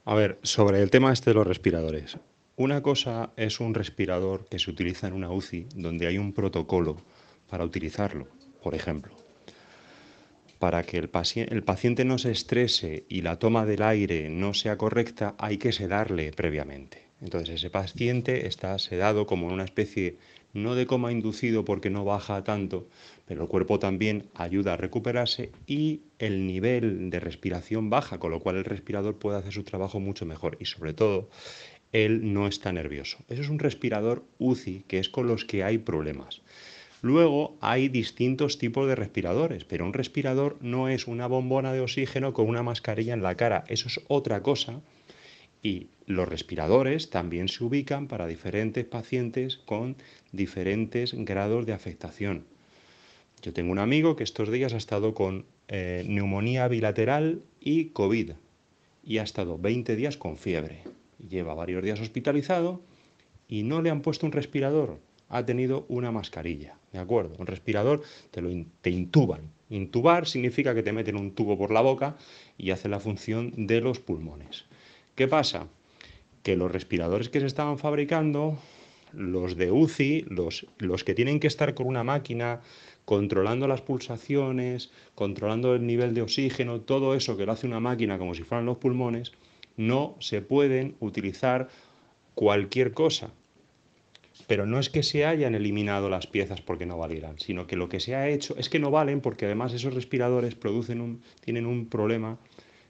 A ver, sobre el tema este de los respiradores. Una cosa es un respirador que se utiliza en una UCI donde hay un protocolo para utilizarlo, por ejemplo. Para que el paciente no se estrese y la toma del aire no sea correcta, hay que sedarle previamente. Entonces ese paciente está sedado como en una especie, no de coma inducido porque no baja tanto, pero el cuerpo también ayuda a recuperarse y el nivel de respiración baja, con lo cual el respirador puede hacer su trabajo mucho mejor y sobre todo él no está nervioso. Eso es un respirador UCI, que es con los que hay problemas. Luego hay distintos tipos de respiradores, pero un respirador no es una bombona de oxígeno con una mascarilla en la cara, eso es otra cosa. Y los respiradores también se ubican para diferentes pacientes con diferentes grados de afectación. Yo tengo un amigo que estos días ha estado con neumonía bilateral y COVID y ha estado 20 días con fiebre. Lleva varios días hospitalizado y no le han puesto un respirador, ha tenido una mascarilla, ¿de acuerdo? Un respirador te intuban. Intubar significa que te meten un tubo por la boca y hace la función de los pulmones. ¿Qué pasa? Que los respiradores que se estaban fabricando, los de UCI, los que tienen que estar con una máquina controlando las pulsaciones, controlando el nivel de oxígeno, todo eso que lo hace una máquina como si fueran los pulmones, no se pueden utilizar cualquier cosa. Pero no es que se hayan eliminado las piezas porque no valieran, sino que lo que se ha hecho es que no valen porque además esos respiradores tienen un problema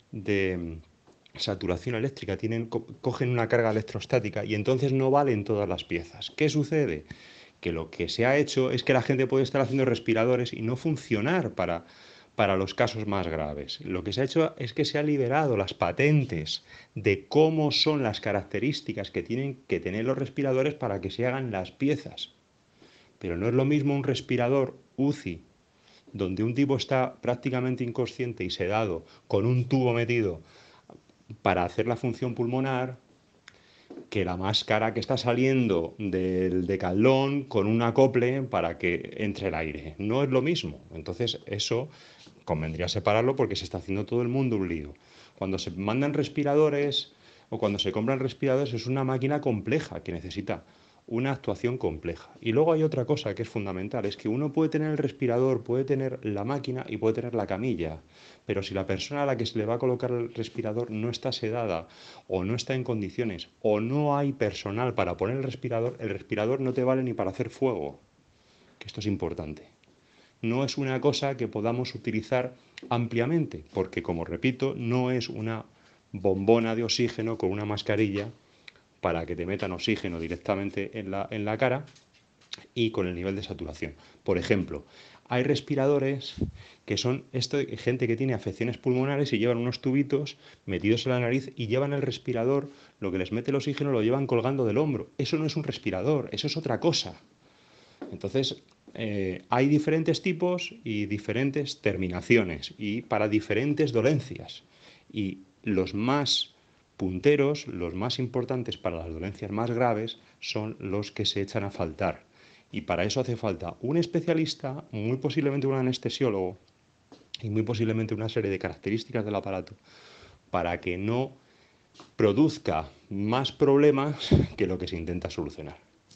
de saturación eléctrica, cogen una carga electrostática y entonces no valen todas las piezas. ¿Qué sucede? Que lo que se ha hecho es que la gente puede estar haciendo respiradores y no funcionar para los casos más graves. Lo que se ha hecho es que se han liberado las patentes de cómo son las características que tienen que tener los respiradores para que se hagan las piezas. Pero no es lo mismo un respirador UCI, donde un tipo está prácticamente inconsciente y sedado, con un tubo metido para hacer la función pulmonar, que la máscara que está saliendo del decalón con un acople para que entre el aire. No es lo mismo. Entonces eso convendría separarlo porque se está haciendo todo el mundo un lío. Cuando se mandan respiradores o cuando se compran respiradores es una máquina compleja que necesita una actuación compleja. Y luego hay otra cosa que es fundamental, es que uno puede tener el respirador, puede tener la máquina y puede tener la camilla, pero si la persona a la que se le va a colocar el respirador no está sedada o no está en condiciones o no hay personal para poner el respirador no te vale ni para hacer fuego, que esto es importante. No es una cosa que podamos utilizar ampliamente, porque como repito, no es una bombona de oxígeno con una mascarilla para que te metan oxígeno directamente en la cara y con el nivel de saturación. Por ejemplo, hay respiradores que son gente que tiene afecciones pulmonares y llevan unos tubitos metidos en la nariz y llevan el respirador, lo que les mete el oxígeno lo llevan colgando del hombro. Eso no es un respirador, eso es otra cosa. Entonces, hay diferentes tipos y diferentes terminaciones y para diferentes dolencias. Y los más punteros, los más importantes para las dolencias más graves, son los que se echan a faltar. Y para eso hace falta un especialista, muy posiblemente un anestesiólogo y muy posiblemente una serie de características del aparato para que no produzca más problemas que lo que se intenta solucionar.